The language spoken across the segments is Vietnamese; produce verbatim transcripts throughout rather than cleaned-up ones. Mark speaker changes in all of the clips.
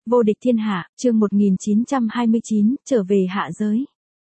Speaker 1: Vô địch thiên hạ, chương một nghìn chín trăm hai mươi chín, trở về hạ giới.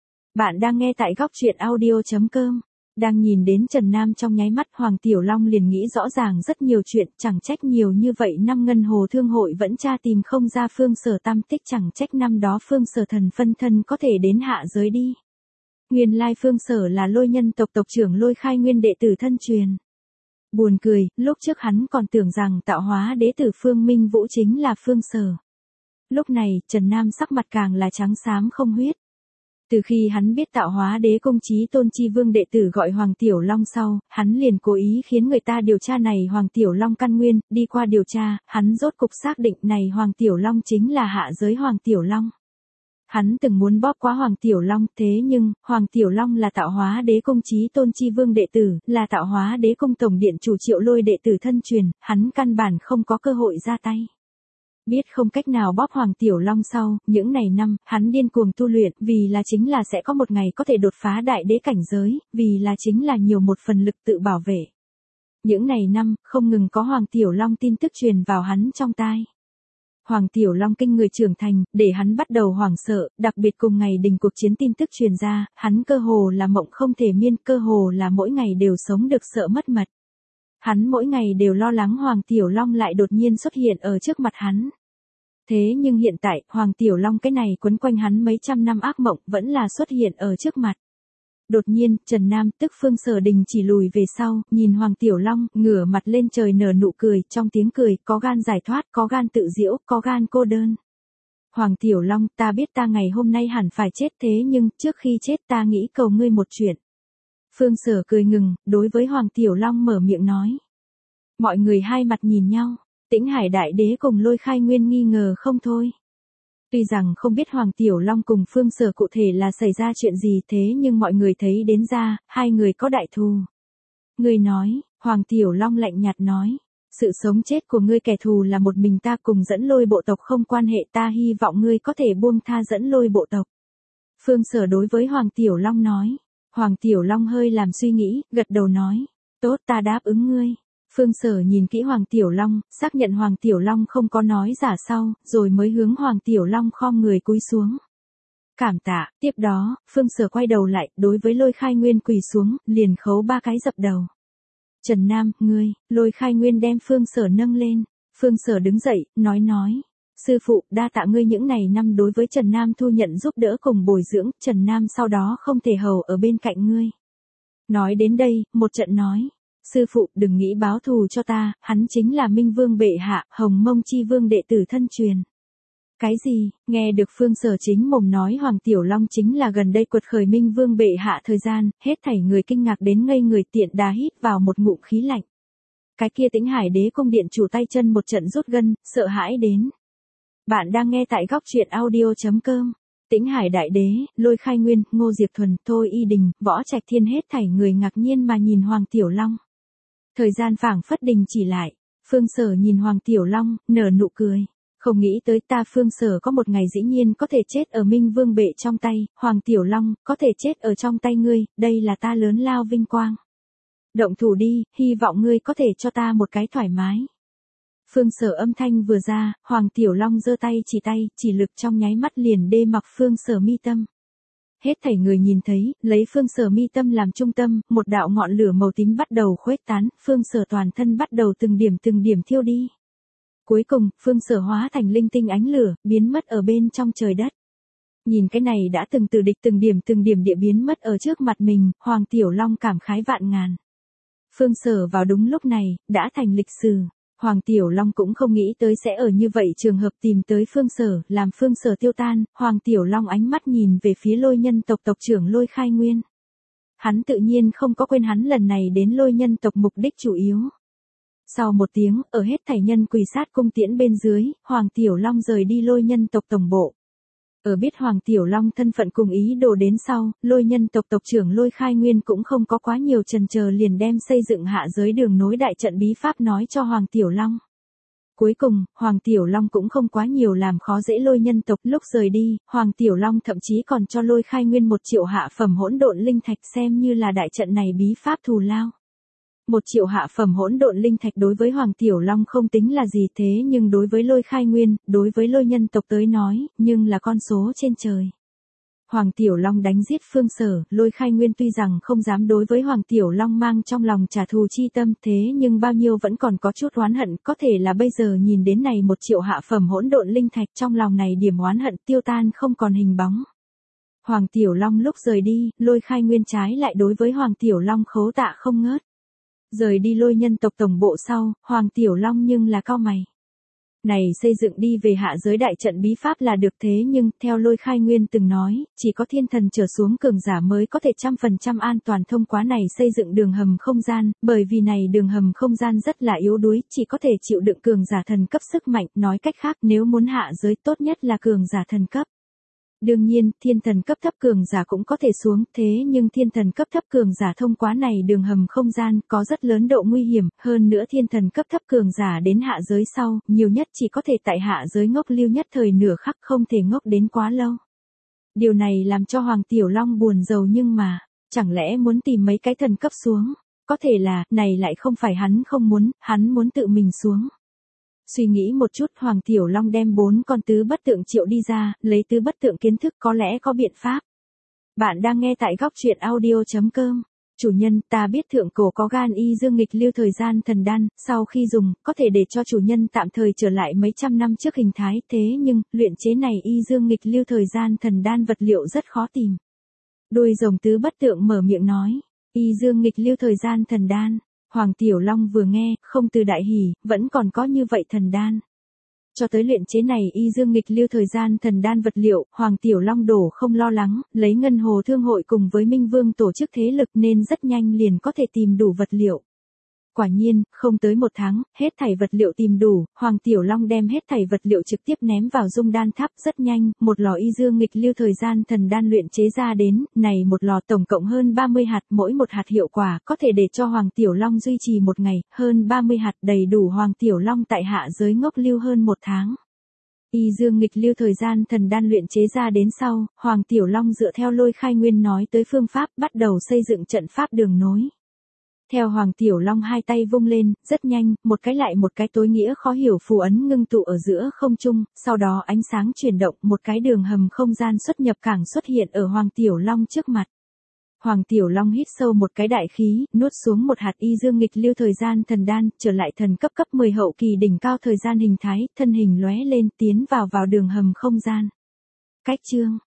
Speaker 1: Bạn đang nghe tại góc truyện audio chấm com. Đang nhìn đến Trần Nam trong nháy mắt, Hoàng Tiểu Long liền nghĩ rõ ràng rất nhiều chuyện, chẳng trách nhiều như vậy năm Ngân Hồ Thương hội vẫn tra tìm không ra Phương Sở tam tích, chẳng trách năm đó Phương Sở thần phân thân có thể đến hạ giới đi. Nguyên lai Phương Sở là Lôi nhân tộc tộc trưởng Lôi Khai Nguyên đệ tử thân truyền. Buồn cười, lúc trước hắn còn tưởng rằng tạo hóa đế tử Phương Minh Vũ chính là Phương Sở. Lúc này, Trần Nam sắc mặt càng là trắng xám không huyết. Từ khi hắn biết tạo hóa đế công chí tôn chi vương đệ tử gọi Hoàng Tiểu Long sau, hắn liền cố ý khiến người ta điều tra này Hoàng Tiểu Long căn nguyên, đi qua điều tra, hắn rốt cục xác định này Hoàng Tiểu Long chính là hạ giới Hoàng Tiểu Long. Hắn từng muốn bóp quá Hoàng Tiểu Long, thế nhưng, Hoàng Tiểu Long là tạo hóa đế công chí tôn chi vương đệ tử, là tạo hóa đế công tổng điện chủ Triệu Lôi đệ tử thân truyền, hắn căn bản không có cơ hội ra tay. Biết không cách nào bóp Hoàng Tiểu Long sau, những ngày năm, hắn điên cuồng tu luyện, vì là chính là sẽ có một ngày có thể đột phá đại đế cảnh giới, vì là chính là nhiều một phần lực tự bảo vệ. Những ngày năm, không ngừng có Hoàng Tiểu Long tin tức truyền vào hắn trong tai. Hoàng Tiểu Long kinh người trưởng thành, để hắn bắt đầu hoảng sợ, đặc biệt cùng ngày đình cuộc chiến tin tức truyền ra, hắn cơ hồ là mộng không thể miên, cơ hồ là mỗi ngày đều sống được sợ mất mật. Hắn mỗi ngày đều lo lắng Hoàng Tiểu Long lại đột nhiên xuất hiện ở trước mặt hắn. Thế nhưng hiện tại, Hoàng Tiểu Long cái này quấn quanh hắn mấy trăm năm ác mộng vẫn là xuất hiện ở trước mặt. Đột nhiên, Trần Nam tức Phương Sở Đình chỉ lùi về sau, nhìn Hoàng Tiểu Long, ngửa mặt lên trời nở nụ cười, trong tiếng cười, có gan giải thoát, có gan tự diễu, có gan cô đơn. Hoàng Tiểu Long, ta biết ta ngày hôm nay hẳn phải chết, thế nhưng, trước khi chết ta nghĩ cầu ngươi một chuyện. Phương Sở cười ngừng, đối với Hoàng Tiểu Long mở miệng nói. Mọi người hai mặt nhìn nhau, Tĩnh Hải Đại Đế cùng Lôi Khai Nguyên nghi ngờ không thôi. Tuy rằng không biết Hoàng Tiểu Long cùng Phương Sở cụ thể là xảy ra chuyện gì, thế nhưng mọi người thấy đến ra, hai người có đại thù. Người nói, Hoàng Tiểu Long lạnh nhạt nói, sự sống chết của ngươi kẻ thù là một mình ta, cùng Dẫn Lôi bộ tộc không quan hệ, ta hy vọng ngươi có thể buông tha Dẫn Lôi bộ tộc. Phương Sở đối với Hoàng Tiểu Long nói. Hoàng Tiểu Long hơi làm suy nghĩ, gật đầu nói, tốt, ta đáp ứng ngươi. Phương Sở nhìn kỹ Hoàng Tiểu Long, xác nhận Hoàng Tiểu Long không có nói giả sau, rồi mới hướng Hoàng Tiểu Long khom người cúi xuống. Cảm tạ, tiếp đó, Phương Sở quay đầu lại, đối với Lôi Khai Nguyên quỳ xuống, liền khấu ba cái dập đầu. Trần Nam, ngươi, Lôi Khai Nguyên đem Phương Sở nâng lên. Phương Sở đứng dậy, nói nói. Sư phụ, đa tạ ngươi những này năm đối với Trần Nam thu nhận giúp đỡ cùng bồi dưỡng, Trần Nam sau đó không thể hầu ở bên cạnh ngươi. Nói đến đây, một trận nói. Sư phụ, đừng nghĩ báo thù cho ta, hắn chính là Minh Vương bệ hạ, Hồng Mông Chi Vương đệ tử thân truyền. Cái gì? Nghe được Phương Sở chính mồm nói Hoàng Tiểu Long chính là gần đây quật khởi Minh Vương bệ hạ thời gian, hết thảy người kinh ngạc đến ngây người, tiện đà hít vào một ngụm khí lạnh. Cái kia Tĩnh Hải Đế cung điện chủ tay chân một trận rút gân, sợ hãi đến. Bạn đang nghe tại góc truyện audio chấm com. Tĩnh Hải Đại Đế, Lôi Khai Nguyên, Ngô Diệp Thuần, Thôi Y Đình, Võ Trạch Thiên hết thảy người ngạc nhiên mà nhìn Hoàng Tiểu Long. Thời gian phảng phất đình chỉ lại, Phương Sở nhìn Hoàng Tiểu Long, nở nụ cười. Không nghĩ tới ta Phương Sở có một ngày dĩ nhiên có thể chết ở Minh Vương bệ trong tay, Hoàng Tiểu Long, có thể chết ở trong tay ngươi, đây là ta lớn lao vinh quang. Động thủ đi, hy vọng ngươi có thể cho ta một cái thoải mái. Phương Sở âm thanh vừa ra, Hoàng Tiểu Long giơ tay chỉ tay, chỉ lực trong nháy mắt liền đê mặc Phương Sở mi tâm. Hết thảy người nhìn thấy, lấy Phương Sở mi tâm làm trung tâm, một đạo ngọn lửa màu tím bắt đầu khuếch tán, Phương Sở toàn thân bắt đầu từng điểm từng điểm thiêu đi. Cuối cùng, Phương Sở hóa thành linh tinh ánh lửa, biến mất ở bên trong trời đất. Nhìn cái này đã từng từ địch từng điểm từng điểm địa biến mất ở trước mặt mình, Hoàng Tiểu Long cảm khái vạn ngàn. Phương Sở vào đúng lúc này, đã thành lịch sử. Hoàng Tiểu Long cũng không nghĩ tới sẽ ở như vậy trường hợp tìm tới Phương Sở, làm Phương Sở tiêu tan, Hoàng Tiểu Long ánh mắt nhìn về phía Lôi nhân tộc tộc trưởng Lôi Khai Nguyên. Hắn tự nhiên không có quên hắn lần này đến Lôi nhân tộc mục đích chủ yếu. Sau một tiếng, ở hết thảy nhân quỳ sát cung tiễn bên dưới, Hoàng Tiểu Long rời đi Lôi nhân tộc tổng bộ. Ở biết Hoàng Tiểu Long thân phận cùng ý đồ đến sau, Lôi nhân tộc tộc trưởng Lôi Khai Nguyên cũng không có quá nhiều chần chờ, liền đem xây dựng hạ giới đường nối đại trận bí pháp nói cho Hoàng Tiểu Long. Cuối cùng, Hoàng Tiểu Long cũng không quá nhiều làm khó dễ Lôi nhân tộc, lúc rời đi, Hoàng Tiểu Long thậm chí còn cho Lôi Khai Nguyên một triệu hạ phẩm hỗn độn linh thạch xem như là đại trận này bí pháp thù lao. Một triệu hạ phẩm hỗn độn linh thạch đối với Hoàng Tiểu Long không tính là gì, thế nhưng đối với Lôi Khai Nguyên, đối với Lôi nhân tộc tới nói, nhưng là con số trên trời. Hoàng Tiểu Long đánh giết Phương Sở, Lôi Khai Nguyên tuy rằng không dám đối với Hoàng Tiểu Long mang trong lòng trả thù chi tâm, thế nhưng bao nhiêu vẫn còn có chút oán hận, có thể là bây giờ nhìn đến này một triệu hạ phẩm hỗn độn linh thạch, trong lòng này điểm oán hận tiêu tan không còn hình bóng. Hoàng Tiểu Long lúc rời đi, Lôi Khai Nguyên trái lại đối với Hoàng Tiểu Long khấu tạ không ngớt. Rời đi Lôi nhân tộc tổng bộ sau, Hoàng Tiểu Long nhưng là cau mày. Này xây dựng đi về hạ giới đại trận bí pháp là được, thế nhưng, theo Lôi Khai Nguyên từng nói, chỉ có thiên thần trở xuống cường giả mới có thể trăm phần trăm an toàn thông qua này xây dựng đường hầm không gian, bởi vì này đường hầm không gian rất là yếu đuối, chỉ có thể chịu đựng cường giả thần cấp sức mạnh, nói cách khác nếu muốn hạ giới tốt nhất là cường giả thần cấp. Đương nhiên, thiên thần cấp thấp cường giả cũng có thể xuống, thế nhưng thiên thần cấp thấp cường giả thông qua này đường hầm không gian có rất lớn độ nguy hiểm, hơn nữa thiên thần cấp thấp cường giả đến hạ giới sau, nhiều nhất chỉ có thể tại hạ giới ngốc lưu nhất thời nửa khắc, không thể ngốc đến quá lâu. Điều này làm cho Hoàng Tiểu Long buồn rầu, nhưng mà, chẳng lẽ muốn tìm mấy cái thần cấp xuống, có thể là, này lại không phải hắn không muốn, hắn muốn tự mình xuống. Suy nghĩ một chút, Hoàng Tiểu Long đem bốn con tứ bất tượng triệu đi ra, lấy tứ bất tượng kiến thức có lẽ có biện pháp. Bạn đang nghe tại góc truyện audio chấm com. Chủ nhân, ta biết thượng cổ có gan y dương nghịch lưu thời gian thần đan, sau khi dùng, có thể để cho chủ nhân tạm thời trở lại mấy trăm năm trước hình thái, thế nhưng, luyện chế này y dương nghịch lưu thời gian thần đan vật liệu rất khó tìm. Đuôi rồng tứ bất tượng mở miệng nói, y dương nghịch lưu thời gian thần đan. Hoàng Tiểu Long vừa nghe, không từ đại hỉ, vẫn còn có như vậy thần đan. Cho tới luyện chế này y dương nghịch lưu thời gian thần đan vật liệu, Hoàng Tiểu Long đổ không lo lắng, lấy Ngân Hồ Thương hội cùng với Minh Vương tổ chức thế lực nên rất nhanh liền có thể tìm đủ vật liệu. Quả nhiên, không tới một tháng, hết thảy vật liệu tìm đủ, Hoàng Tiểu Long đem hết thảy vật liệu trực tiếp ném vào dung đan tháp, rất nhanh, một lò y dương nghịch lưu thời gian thần đan luyện chế ra đến, này một lò tổng cộng hơn ba mươi hạt, mỗi một hạt hiệu quả có thể để cho Hoàng Tiểu Long duy trì một ngày, hơn ba mươi hạt đầy đủ Hoàng Tiểu Long tại hạ giới ngốc lưu hơn một tháng. Y dương nghịch lưu thời gian thần đan luyện chế ra đến sau, Hoàng Tiểu Long dựa theo Lôi Khai Nguyên nói tới phương pháp, bắt đầu xây dựng trận pháp đường nối. Theo Hoàng Tiểu Long hai tay vung lên, rất nhanh, một cái lại một cái tối nghĩa khó hiểu phù ấn ngưng tụ ở giữa không trung, sau đó ánh sáng chuyển động, một cái đường hầm không gian xuất nhập cảng xuất hiện ở Hoàng Tiểu Long trước mặt. Hoàng Tiểu Long hít sâu một cái đại khí, nuốt xuống một hạt y dương nghịch lưu thời gian thần đan, trở lại thần cấp cấp mười hậu kỳ đỉnh cao thời gian hình thái, thân hình lóe lên tiến vào vào đường hầm không gian. Cách chương